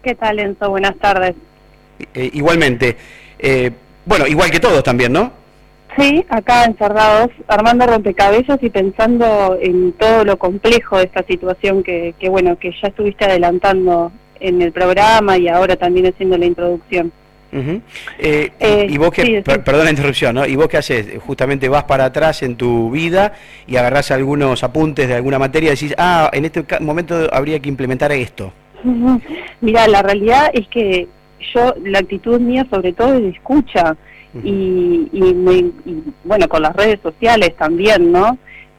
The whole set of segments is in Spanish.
¿Qué tal, Enzo? Buenas tardes. Igualmente. Bueno, igual que todos también, ¿no? Sí, acá encerrados, armando rompecabezas y pensando en todo lo complejo de esta situación que ya estuviste adelantando en el programa y ahora también haciendo la introducción. Uh-huh. Y vos que, perdón la interrupción, ¿no? ¿Y vos qué haces? Justamente vas para atrás en tu vida y agarrás algunos apuntes de alguna materia y decís, en este momento habría que implementar esto. Mira, la realidad es que la actitud mía sobre todo es de escucha. Y bueno, con las redes sociales también, ¿no?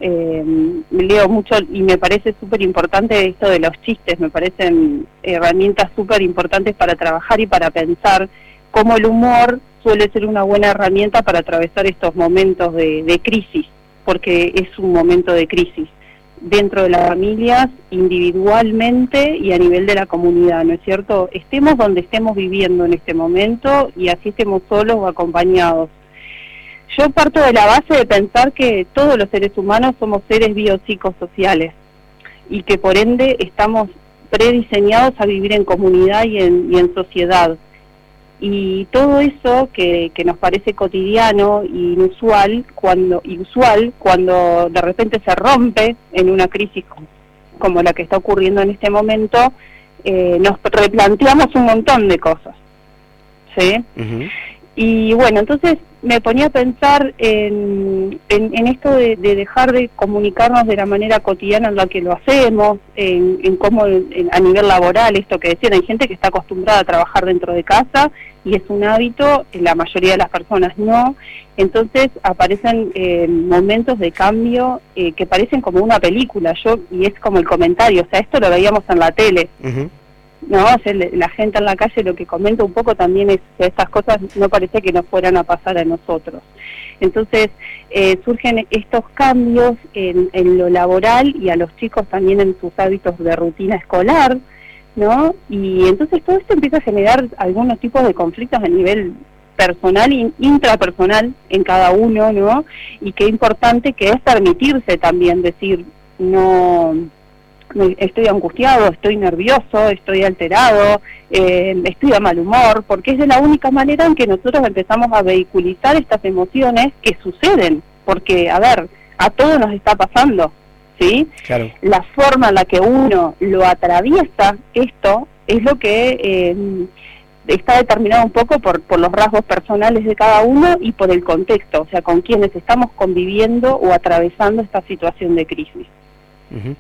Leo mucho y me parece súper importante esto de los chistes, me parecen herramientas súper importantes para trabajar y para pensar cómo el humor suele ser una buena herramienta para atravesar estos momentos de crisis, porque es un momento de crisis dentro de las familias, individualmente y a nivel de la comunidad, ¿no es cierto? Estemos donde estemos viviendo en este momento y así estemos solos o acompañados. Yo parto de la base de pensar que todos los seres humanos somos seres biopsicosociales y que por ende estamos prediseñados a vivir en comunidad y en sociedad. Y todo eso que nos parece cotidiano y inusual, cuando de repente se rompe en una crisis como la que está ocurriendo en este momento, nos replanteamos un montón de cosas, ¿sí? Uh-huh. Y bueno, entonces me ponía a pensar en esto de dejar de comunicarnos de la manera cotidiana en la que lo hacemos, en cómo a nivel laboral, esto que decían, hay gente que está acostumbrada a trabajar dentro de casa y es un hábito, la mayoría de las personas no, entonces aparecen momentos de cambio que parecen como una película, y es como el comentario, o sea, esto lo veíamos en la tele. Uh-huh. No, o sea, la gente en la calle lo que comenta un poco también es que estas cosas no parece que nos fueran a pasar a nosotros. Entonces surgen estos cambios en lo laboral y a los chicos también en sus hábitos de rutina escolar, ¿no? Y entonces todo esto empieza a generar algunos tipos de conflictos a nivel personal e intrapersonal en cada uno, ¿no? Y qué importante que es permitirse también decir, no, estoy angustiado, estoy nervioso, estoy alterado, estoy de mal humor, porque es de la única manera en que nosotros empezamos a vehiculizar estas emociones que suceden, porque, a todos nos está pasando, ¿sí? Claro. La forma en la que uno lo atraviesa esto es lo que está determinado un poco por los rasgos personales de cada uno y por el contexto, o sea, con quienes estamos conviviendo o atravesando esta situación de crisis. Uh-huh.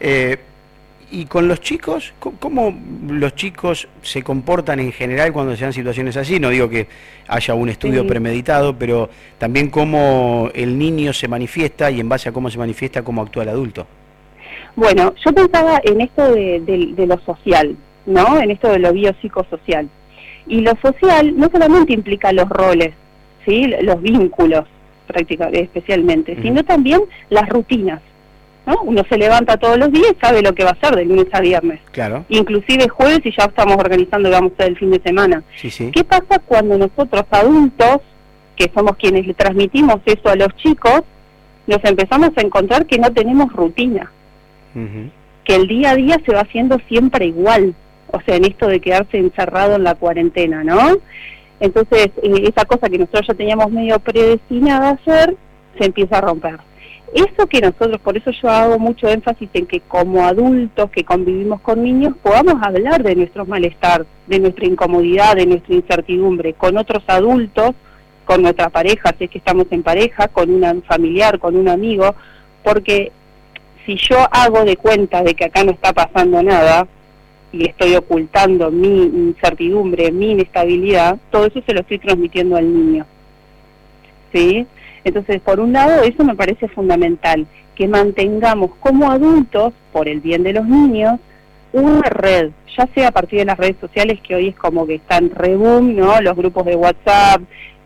Y con los chicos, ¿cómo los chicos se comportan en general cuando se dan situaciones así? No digo que haya un estudio premeditado, pero también cómo el niño se manifiesta y en base a cómo se manifiesta, cómo actúa el adulto. Bueno, yo pensaba en esto de lo social, ¿no? En esto de lo biopsicosocial. Y lo social no solamente implica los roles, ¿sí? Los vínculos, prácticamente, especialmente, sino también las rutinas. ¿No? Uno se levanta todos los días y sabe lo que va a hacer de lunes a viernes. Claro. Inclusive jueves y ya estamos organizando, digamos, el fin de semana. Sí, sí. ¿Qué pasa cuando nosotros adultos, que somos quienes le transmitimos eso a los chicos, nos empezamos a encontrar que no tenemos rutina? Uh-huh. Que el día a día se va haciendo siempre igual. O sea, en esto de quedarse encerrado en la cuarentena, ¿no? Entonces, esa cosa que nosotros ya teníamos medio predestinada a hacer, se empieza a romper. Eso que nosotros, por eso yo hago mucho énfasis en que como adultos que convivimos con niños podamos hablar de nuestro malestar, de nuestra incomodidad, de nuestra incertidumbre, con otros adultos, con nuestra pareja, si es que estamos en pareja, con un familiar, con un amigo, porque si yo hago de cuenta de que acá no está pasando nada y estoy ocultando mi incertidumbre, mi inestabilidad, todo eso se lo estoy transmitiendo al niño, ¿sí? Entonces, por un lado, eso me parece fundamental, que mantengamos como adultos, por el bien de los niños, una red, ya sea a partir de las redes sociales, que hoy es como que están reboom, ¿no? Los grupos de WhatsApp,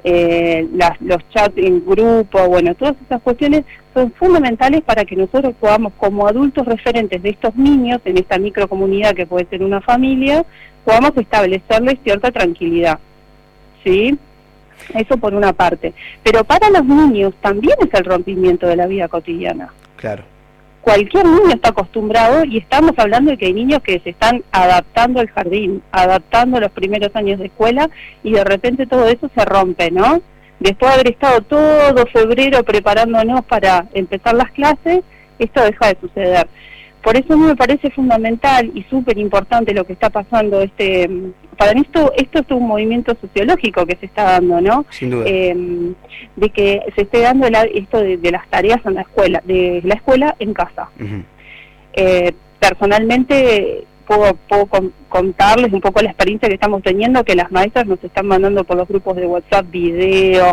los chats en grupo, bueno, todas esas cuestiones son fundamentales para que nosotros podamos, como adultos referentes de estos niños, en esta microcomunidad que puede ser una familia, podamos establecerles cierta tranquilidad, ¿sí? Eso por una parte. Pero para los niños también es el rompimiento de la vida cotidiana. Claro. cualquier niño está acostumbrado, y estamos hablando de que hay niños que se están adaptando al jardín, adaptando a los primeros años de escuela, y de repente todo eso se rompe, ¿no? Después de haber estado todo febrero preparándonos para empezar las clases, esto deja de suceder. Por eso me parece fundamental y súper importante lo que está pasando. Para mí esto es un movimiento sociológico que se está dando, ¿no? Sin duda. De que se esté dando esto de las tareas en la escuela, de la escuela en casa. Personalmente puedo contarles un poco la experiencia que estamos teniendo, que las maestras nos están mandando por los grupos de WhatsApp videos,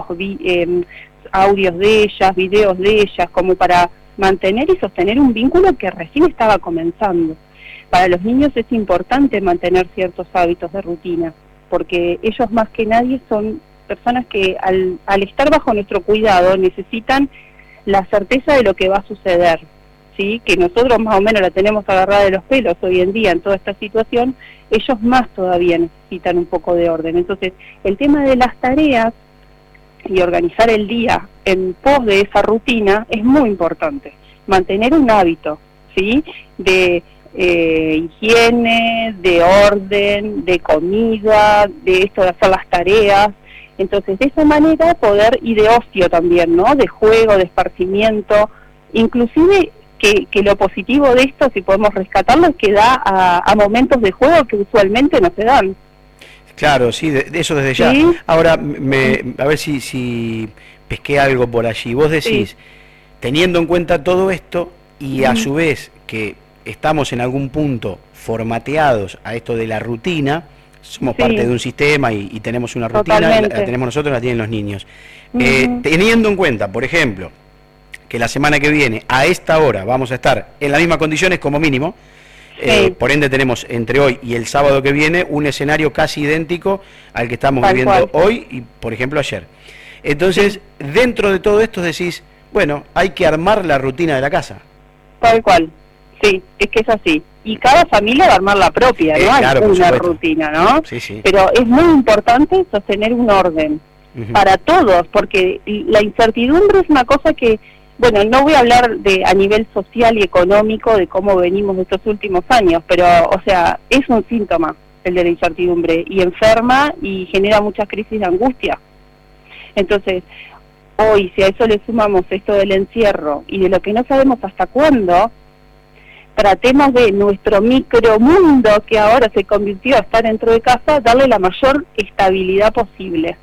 audios de ellas, videos de ellas, como para mantener y sostener un vínculo que recién estaba comenzando. Para los niños es importante mantener ciertos hábitos de rutina, porque ellos más que nadie son personas que al estar bajo nuestro cuidado necesitan la certeza de lo que va a suceder, ¿sí? Que nosotros más o menos la tenemos agarrada de los pelos hoy en día en toda esta situación, ellos más todavía necesitan un poco de orden. Entonces, el tema de las tareas y organizar el día en pos de esa rutina es muy importante. Mantener un hábito, ¿sí? De higiene, de orden, de comida, de esto de hacer las tareas. Entonces, de esa manera poder, y de ocio también, ¿no? De juego, de esparcimiento, inclusive que lo positivo de esto, si podemos rescatarlo, es que da a momentos de juego que usualmente no se dan. Claro, sí, de eso desde ya. ¿Sí? Ahora, a ver si pesqué algo por allí. Vos decís, sí, teniendo en cuenta todo esto, y a su vez que estamos en algún punto formateados a esto de la rutina, somos parte de un sistema y tenemos una rutina, la tenemos nosotros, la tienen los niños. Teniendo en cuenta, por ejemplo, que la semana que viene, a esta hora, vamos a estar en las mismas condiciones como mínimo, por ende tenemos entre hoy y el sábado que viene un escenario casi idéntico al que estamos viviendo hoy y, por ejemplo, ayer. Entonces, dentro de todo esto decís, bueno, hay que armar la rutina de la casa. Tal cual, sí, es que es así. Y cada familia va a armar la propia, ¿no? Claro, hay una rutina, ¿no? Sí, sí. Pero es muy importante sostener un orden para todos, porque la incertidumbre es una cosa que, bueno, no voy a hablar a nivel social y económico de cómo venimos estos últimos años, pero, o sea, es un síntoma el de la incertidumbre, y enferma y genera muchas crisis de angustia. Entonces, hoy, si a eso le sumamos esto del encierro y de lo que no sabemos hasta cuándo, tratemos de nuestro micromundo, que ahora se convirtió a estar dentro de casa, darle la mayor estabilidad posible.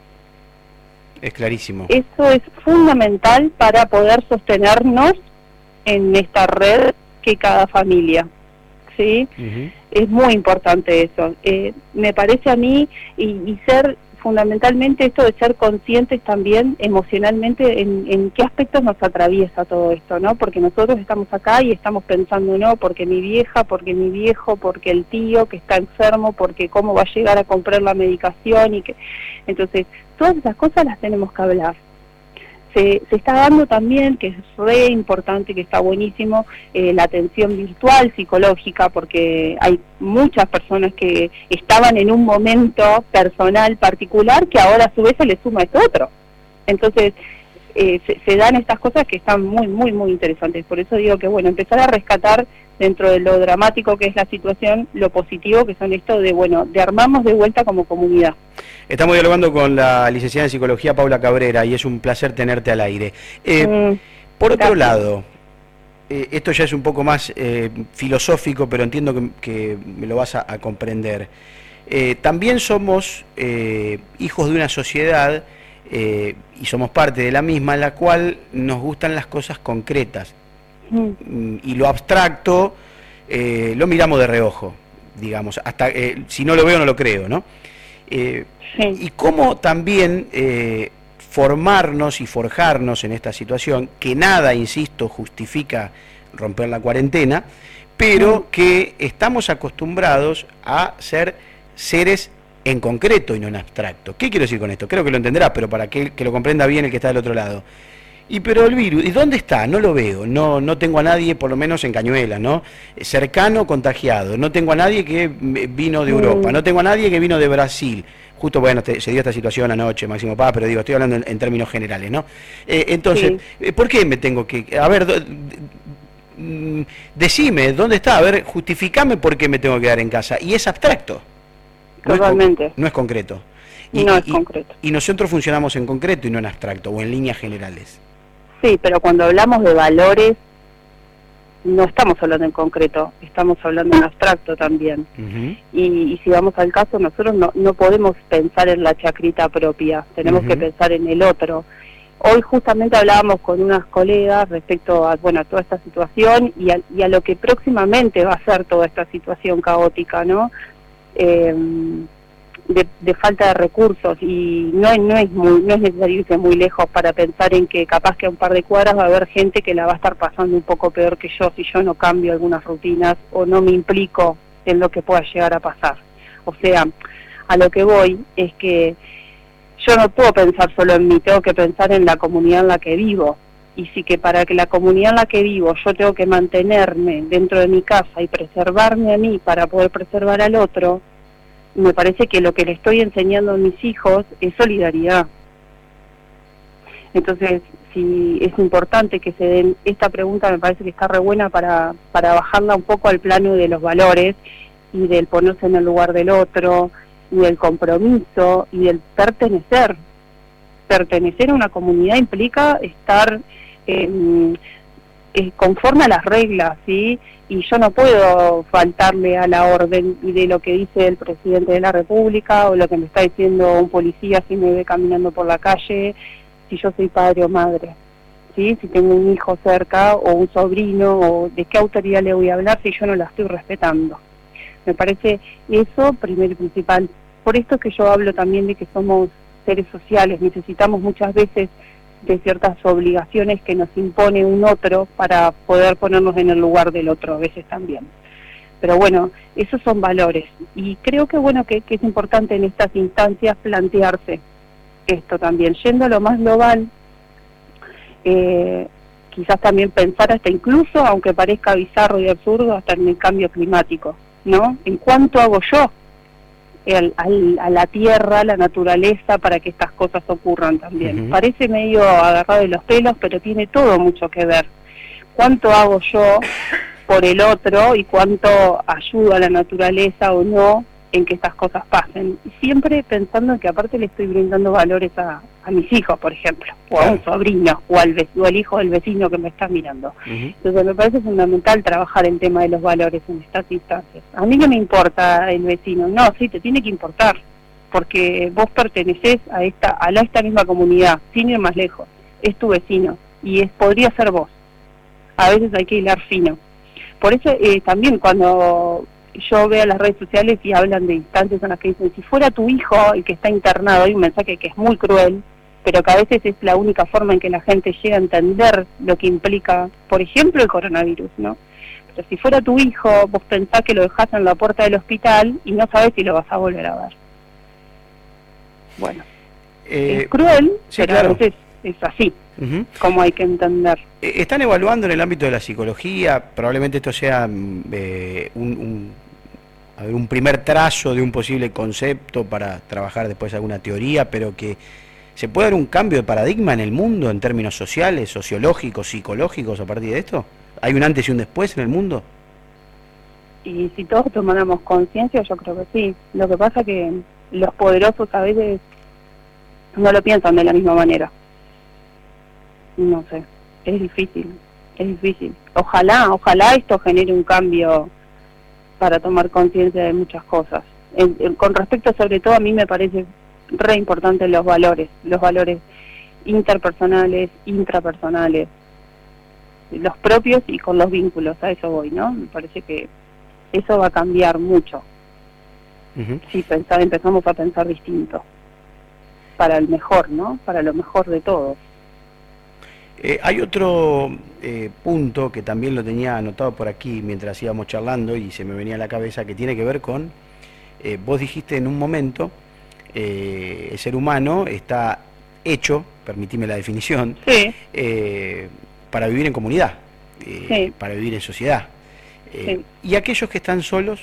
Es clarísimo. Eso es fundamental para poder sostenernos en esta red que cada familia, ¿sí? Es muy importante eso. Me parece a mí, y ser fundamentalmente esto de ser conscientes también emocionalmente en qué aspectos nos atraviesa todo esto, ¿no? Porque nosotros estamos acá y estamos pensando, no, porque mi vieja, porque mi viejo, porque el tío que está enfermo, porque cómo va a llegar a comprar la medicación y que... Entonces, todas esas cosas las tenemos que hablar. Se está dando también, que es re importante, que está buenísimo, la atención virtual psicológica, porque hay muchas personas que estaban en un momento personal particular que ahora a su vez se le suma esto otro. Entonces, se dan estas cosas que están muy, muy, muy interesantes. Por eso digo que, bueno, empezar a rescatar dentro de lo dramático que es la situación, lo positivo que son esto de, bueno, de armarnos de vuelta como comunidad. Estamos dialogando con la licenciada en Psicología, Paula Cabrera, y es un placer tenerte al aire. Por otro lado, esto ya es un poco más filosófico, pero entiendo que me lo vas a comprender. También somos hijos de una sociedad, y somos parte de la misma, en la cual nos gustan las cosas concretas. Y lo abstracto lo miramos de reojo, digamos, hasta si no lo veo no lo creo, ¿no? Y cómo también formarnos y forjarnos en esta situación, que nada, insisto, justifica romper la cuarentena, pero que estamos acostumbrados a ser seres en concreto y no en abstracto. ¿Qué quiero decir con esto? Creo que lo entenderás, pero para que lo comprenda bien el que está del otro lado. Pero el virus, ¿y dónde está? No lo veo, no tengo a nadie, por lo menos en Cañuelas, ¿no? Cercano, contagiado, no tengo a nadie que vino de Europa, no tengo a nadie que vino de Brasil. Justo, bueno, se dio esta situación anoche, Máximo Paz, pero digo, estoy hablando en términos generales, ¿no? Entonces, ¿por qué me tengo que...? A ver, decime, ¿dónde está? A ver, justificame por qué me tengo que quedar en casa. Y es abstracto. Totalmente. No es concreto. No es concreto. Y nosotros funcionamos en concreto y no en abstracto, o en líneas generales. Sí, pero cuando hablamos de valores, no estamos hablando en concreto, estamos hablando en abstracto también. Y si vamos al caso, nosotros no podemos pensar en la chacrita propia, tenemos que pensar en el otro. Hoy justamente hablábamos con unas colegas respecto a, bueno, a toda esta situación y a lo que próximamente va a ser toda esta situación caótica, ¿no? De falta de recursos, y no es necesario irse muy lejos para pensar en que capaz que a un par de cuadras va a haber gente que la va a estar pasando un poco peor que yo si yo no cambio algunas rutinas o no me implico en lo que pueda llegar a pasar. O sea, a lo que voy es que yo no puedo pensar solo en mí, tengo que pensar en la comunidad en la que vivo, y sí que para que la comunidad en la que vivo yo tengo que mantenerme dentro de mi casa y preservarme a mí para poder preservar al otro. Me parece que lo que le estoy enseñando a mis hijos es solidaridad. Entonces, si es importante que se den esta pregunta, me parece que está re buena para bajarla un poco al plano de los valores y del ponerse en el lugar del otro, y del compromiso y del pertenecer. Pertenecer a una comunidad implica estar conforme a las reglas, ¿sí? Y yo no puedo faltarle a la orden y de lo que dice el presidente de la República o lo que me está diciendo un policía si me ve caminando por la calle, si yo soy padre o madre, ¿sí? Si tengo un hijo cerca o un sobrino, o de qué autoridad le voy a hablar si yo no la estoy respetando. Me parece eso primero y principal. Por esto es que yo hablo también de que somos seres sociales, necesitamos muchas veces de ciertas obligaciones que nos impone un otro para poder ponernos en el lugar del otro, a veces también. Pero bueno, esos son valores, y creo que bueno que es importante en estas instancias plantearse esto también, yendo a lo más global, quizás también pensar hasta incluso, aunque parezca bizarro y absurdo, hasta en el cambio climático, ¿no? ¿En cuánto hago yo a la tierra, a la naturaleza, para que estas cosas ocurran también? Parece medio agarrado de los pelos, pero tiene todo mucho que ver. ¿Cuánto hago yo por el otro y cuánto ayudo a la naturaleza o no en que estas cosas pasen? Y siempre pensando en que aparte le estoy brindando valores a mis hijos, por ejemplo, o a un sobrino, o al hijo del vecino que me está mirando. Entonces me parece fundamental trabajar el tema de los valores en estas instancias. A mí no me importa el vecino, no, sí, te tiene que importar, porque vos pertenecés a esta misma comunidad, sin ir más lejos, es tu vecino, y podría ser vos. A veces hay que hilar fino. Por eso también cuando yo veo las redes sociales y hablan de instancias en las que dicen, si fuera tu hijo el que está internado, hay un mensaje que es muy cruel, pero que a veces es la única forma en que la gente llega a entender lo que implica, por ejemplo, el coronavirus, ¿no? Pero si fuera tu hijo, vos pensás que lo dejás en la puerta del hospital y no sabés si lo vas a volver a ver. Bueno, es cruel, sí, pero claro, a veces es así, como hay que entender. Están evaluando en el ámbito de la psicología, probablemente esto sea un primer trazo de un posible concepto para trabajar después alguna teoría, pero que ¿se puede dar un cambio de paradigma en el mundo en términos sociales, sociológicos, psicológicos a partir de esto? ¿Hay un antes y un después en el mundo? Y si todos tomáramos conciencia, yo creo que sí. Lo que pasa es que los poderosos a veces no lo piensan de la misma manera. No sé, es difícil. Ojalá esto genere un cambio para tomar conciencia de muchas cosas. Con respecto, sobre todo, a mí me parece re importante los valores interpersonales, intrapersonales, los propios y con los vínculos, a eso voy, ¿no? Me parece que eso va a cambiar mucho. Si empezamos a pensar distinto, para el mejor, ¿no? Para lo mejor de todos. Hay otro punto que también lo tenía anotado por aquí mientras íbamos charlando y se me venía a la cabeza, que tiene que ver con, vos dijiste en un momento, el ser humano está hecho, permitime la definición, sí, para vivir en comunidad, sí, para vivir en sociedad. Sí. ¿Y aquellos que están solos?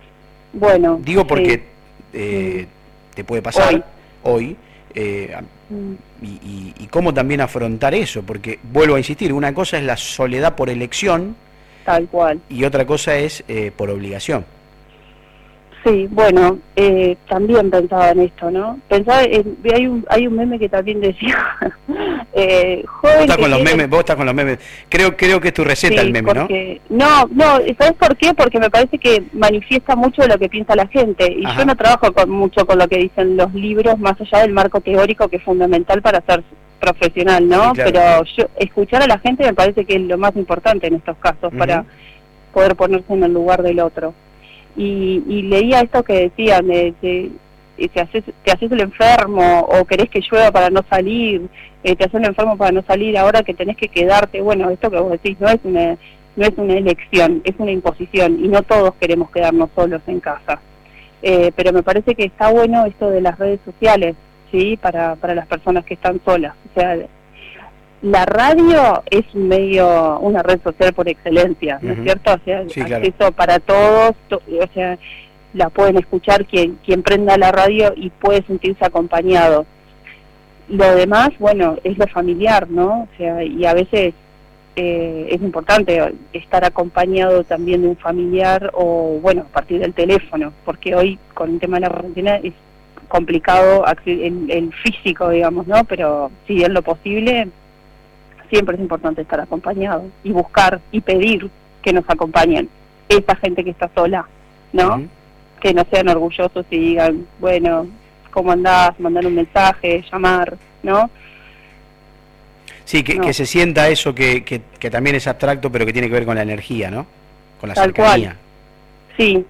Bueno, digo porque te puede pasar hoy y cómo también afrontar eso, porque vuelvo a insistir, una cosa es la soledad por elección, tal cual, y otra cosa es por obligación. Sí, bueno, también pensaba en esto, ¿no? Hay un meme que también decía, joven vos estás con los memes, creo que es tu receta, sí, el meme, porque, ¿no? No, ¿sabes por qué? Porque me parece que manifiesta mucho de lo que piensa la gente, y yo no trabajo mucho con lo que dicen los libros, más allá del marco teórico que es fundamental para ser profesional, ¿no? Sí, claro. Pero escuchar a la gente me parece que es lo más importante en estos casos, para poder ponerse en el lugar del otro. Y leía esto que decían, te haces el enfermo, o querés que llueva para no salir, te haces el enfermo para no salir, ahora que tenés que quedarte. Bueno, esto que vos decís no es una elección, es una imposición, y no todos queremos quedarnos solos en casa. Pero me parece que está bueno esto de las redes sociales, ¿sí? Para las personas que están solas. O sea, la radio es medio una red social por excelencia, ¿no es cierto? O sea, sí, acceso claro. Para todos, o sea, la pueden escuchar quien prenda la radio y puede sentirse acompañado. Lo demás, bueno, es lo familiar, ¿no? O sea, y a veces es importante estar acompañado también de un familiar, o bueno, a partir del teléfono, porque hoy con el tema de la cuarentena es complicado el físico, digamos, ¿no? Pero si es lo posible, siempre es importante estar acompañado y buscar y pedir que nos acompañen esa gente que está sola, ¿no? Que no sean orgullosos y digan, bueno, ¿cómo andás? Mandar un mensaje, llamar, ¿no? Sí, que se sienta eso que también es abstracto, pero que tiene que ver con la energía, ¿no? Con la cercanía. Sí,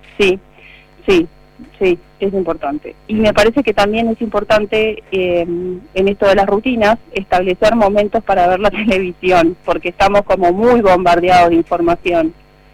es importante. Y me parece que también es importante en esto de las rutinas establecer momentos para ver la televisión, porque estamos como muy bombardeados de información.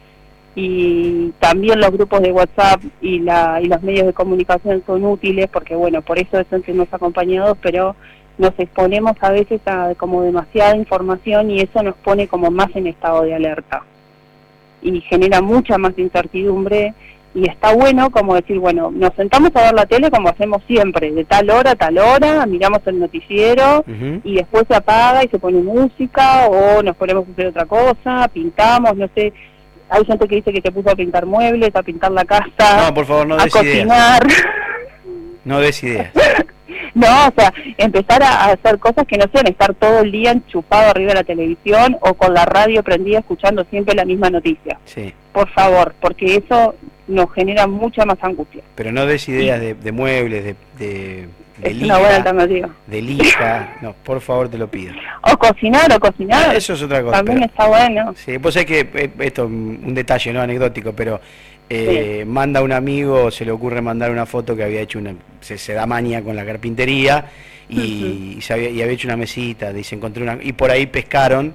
Y también los grupos de WhatsApp y los medios de comunicación son útiles, porque bueno, por eso sentirnos acompañados, pero nos exponemos a veces a como demasiada información, y eso nos pone como más en estado de alerta y genera mucha más incertidumbre. Y está bueno como decir, bueno, nos sentamos a ver la tele como hacemos siempre, de tal hora a tal hora, miramos el noticiero y después se apaga y se pone música, o nos ponemos a hacer otra cosa, pintamos, no sé. Hay gente que dice que se puso a pintar muebles, a pintar la casa, no, por favor, no a cocinar. No des ideas. No, o sea, empezar a hacer cosas que no sean estar todo el día enchufado arriba de la televisión o con la radio prendida escuchando siempre la misma noticia. Sí. Por favor, porque eso nos genera mucha más angustia. Pero no des ideas de muebles, de es lija, una buena alternativa. De lija, no, por favor, te lo pido. O cocinar. Eso es otra cosa. También está bueno. Sí, pues es que esto es un detalle, no anecdótico, pero manda un amigo, se le ocurre mandar una foto que había hecho se da maña con la carpintería y había hecho una mesita, dice, encontré una, y por ahí pescaron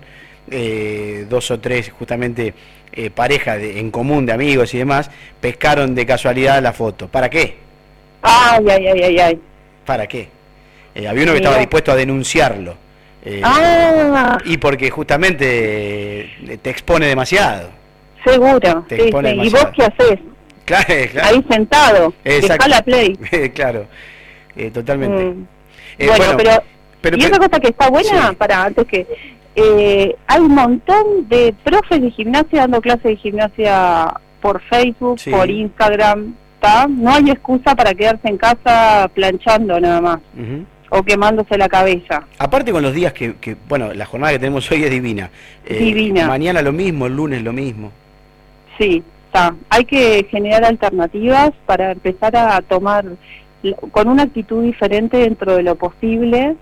2 o 3 justamente parejas en común de amigos y demás, pescaron de casualidad la foto. ¿Para qué? Ay. ¿Para qué? Había uno que estaba dispuesto a denunciarlo. Y porque justamente te expone demasiado. Seguro, sí. ¿Y vos qué haces? Claro. Ahí sentado, dejá la play. Claro, totalmente. Bueno, pero y otra cosa que está buena, sí. Antes que... hay un montón de profes de gimnasia dando clases de gimnasia por Facebook, sí. Por Instagram, ¿tá? No hay excusa para quedarse en casa planchando nada más. O quemándose la cabeza. Aparte con los días que bueno, la jornada que tenemos hoy es divina. Divina. Mañana lo mismo, el lunes lo mismo. Sí, está. Hay que generar alternativas para empezar a tomar con una actitud diferente dentro de lo posible,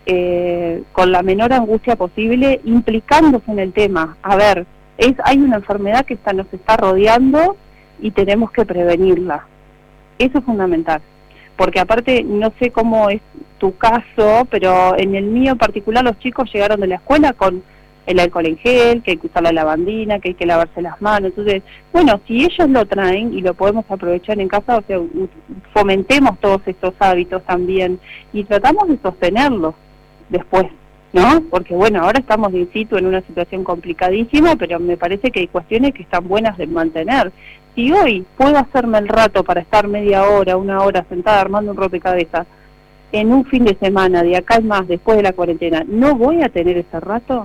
con la menor angustia posible, implicándose en el tema. A ver, hay una enfermedad que nos está rodeando y tenemos que prevenirla. Eso es fundamental. Porque aparte, no sé cómo es tu caso, pero en el mío en particular los chicos llegaron de la escuela con el alcohol en gel, que hay que usar la lavandina, que hay que lavarse las manos. Entonces, bueno, si ellos lo traen y lo podemos aprovechar en casa, o sea, fomentemos todos estos hábitos también y tratamos de sostenerlos después, ¿no? Porque bueno, ahora estamos in situ en una situación complicadísima, pero me parece que hay cuestiones que están buenas de mantener. Si hoy puedo hacerme el rato para estar media hora, 1 hora sentada armando un rompecabezas, en un fin de semana, de acá en más, después de la cuarentena, ¿no voy a tener ese rato?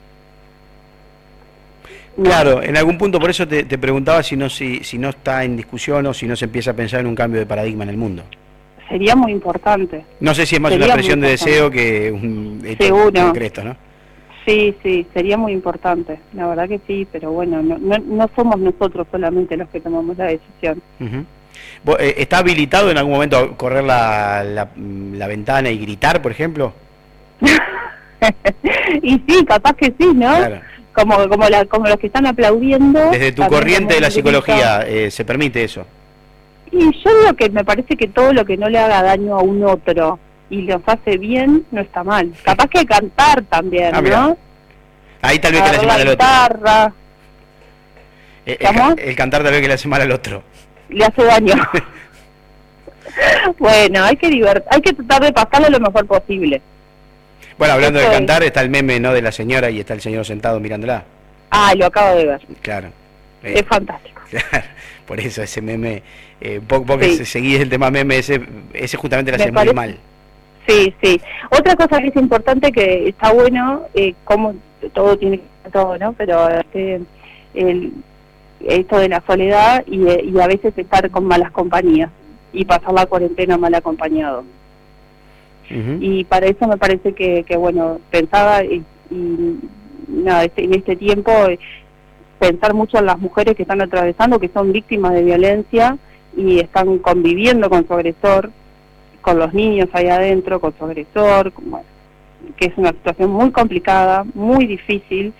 No. Claro, en algún punto por eso te preguntaba si no está en discusión o si no se empieza a pensar en un cambio de paradigma en el mundo. Sería muy importante. No sé si es más Sería una expresión de importante. deseo que un hecho Seguro. concreto, ¿no? Sí, sería muy importante, la verdad que sí, pero bueno, no somos nosotros solamente los que tomamos la decisión. ¿Está habilitado en algún momento a correr la ventana y gritar, por ejemplo? Y sí, capaz que sí, ¿no? Claro. Como los que están aplaudiendo. Desde tu corriente de la psicología, ¿se permite eso? Y yo digo que me parece que todo lo que no le haga daño a un otro y los hace bien, no está mal. Capaz que cantar también, ¿no? Ahí tal vez que le hace mal al otro. Guitarra. El cantar tal vez que le hace mal al otro. Le hace daño. Bueno, hay que tratar de pasarlo lo mejor posible. Bueno, hablando de cantar, está el meme, ¿no?, de la señora y está el señor sentado mirándola. Ah, lo acabo de ver. Claro. Es fantástico. Claro, por eso ese meme, vos que seguís el tema meme, ese justamente le hace muy mal. Sí. Otra cosa que es importante, que está bueno, como todo tiene que ver todo, ¿no? Pero esto de la soledad y a veces estar con malas compañías y pasar la cuarentena mal acompañado. Y para eso me parece que bueno, pensaba nada, en este tiempo pensar mucho en las mujeres que están atravesando, que son víctimas de violencia y están conviviendo con su agresor, con los niños ahí adentro, con su agresor, bueno, que es una situación muy complicada, muy difícil,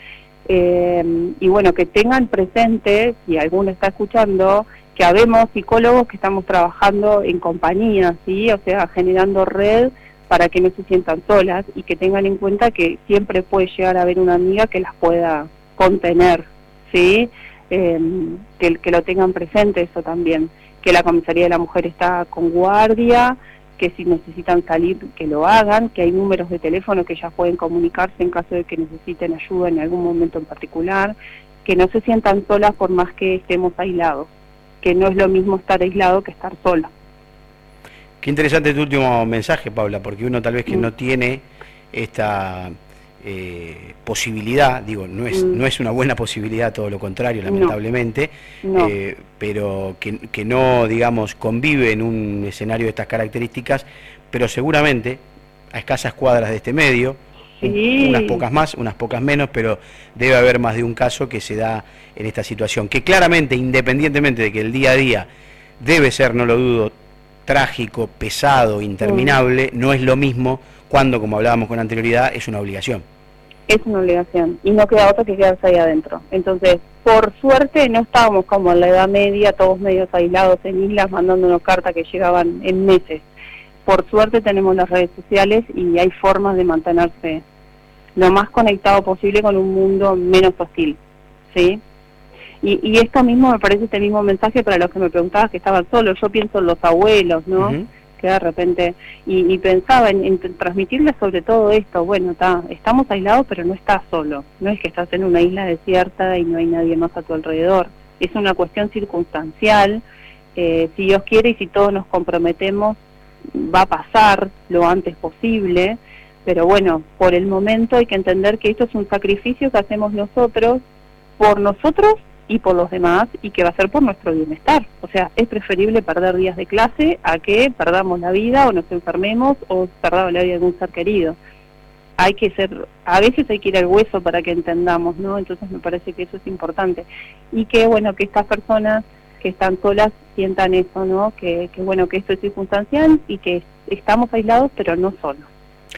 y bueno, que tengan presente, si alguno está escuchando, que habemos psicólogos que estamos trabajando en compañía, ¿sí? O sea, generando red para que no se sientan solas y que tengan en cuenta que siempre puede llegar a haber una amiga que las pueda contener, ¿sí? Que lo tengan presente eso también, que la Comisaría de la Mujer está con guardia, que si necesitan salir que lo hagan, que hay números de teléfono que ellas pueden comunicarse en caso de que necesiten ayuda en algún momento en particular, que no se sientan solas por más que estemos aislados, que no es lo mismo estar aislado que estar sola. Qué interesante tu último mensaje, Paula, porque uno tal vez que no tiene esta posibilidad, digo, no es una buena posibilidad, todo lo contrario, lamentablemente, pero que no, digamos, convive en un escenario de estas características, pero seguramente a escasas cuadras de este medio, unas pocas más, unas pocas menos, pero debe haber más de un caso que se da en esta situación, que claramente, independientemente de que el día a día debe ser, no lo dudo, trágico, pesado, interminable, no es lo mismo cuando, como hablábamos con anterioridad, es una obligación. Es una obligación, y no queda otra que quedarse ahí adentro. Entonces, por suerte, no estábamos como en la Edad Media, todos medios aislados en islas, mandándonos cartas que llegaban en meses. Por suerte tenemos las redes sociales y hay formas de mantenerse lo más conectado posible con un mundo menos hostil, ¿sí? Y esto mismo me parece, este mismo mensaje para los que me preguntabas que estaban solos. Yo pienso en los abuelos, ¿no? Que de repente, y pensaba en transmitirles sobre todo esto. Bueno, estamos aislados, pero no estás solo. No es que estás en una isla desierta y no hay nadie más a tu alrededor. Es una cuestión circunstancial. Si Dios quiere y si todos nos comprometemos, va a pasar lo antes posible. Pero bueno, por el momento hay que entender que esto es un sacrificio que hacemos nosotros, por nosotros y por los demás, y que va a ser por nuestro bienestar. O sea, es preferible perder días de clase a que perdamos la vida o nos enfermemos o perdamos la vida de algún ser querido. A veces hay que ir al hueso para que entendamos, ¿no? Entonces me parece que eso es importante. Y que bueno, que estas personas que están solas sientan eso, ¿no? Que bueno, que esto es circunstancial y que estamos aislados pero no solos.